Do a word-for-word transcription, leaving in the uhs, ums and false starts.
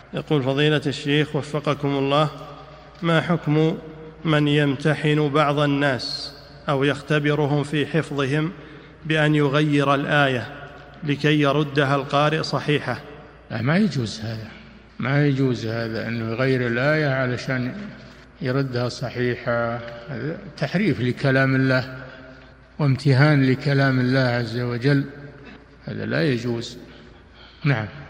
يقول فضيلة الشيخ وفقكم الله، ما حكم من يمتحن بعض الناس أو يختبرهم في حفظهم بأن يغير الآية لكي يردها القارئ صحيحة؟ لا، ما يجوز هذا، ما يجوز هذا أنه يغير الآية علشان يردها صحيحة. هذا تحريف لكلام الله وامتهان لكلام الله عز وجل، هذا لا يجوز. نعم.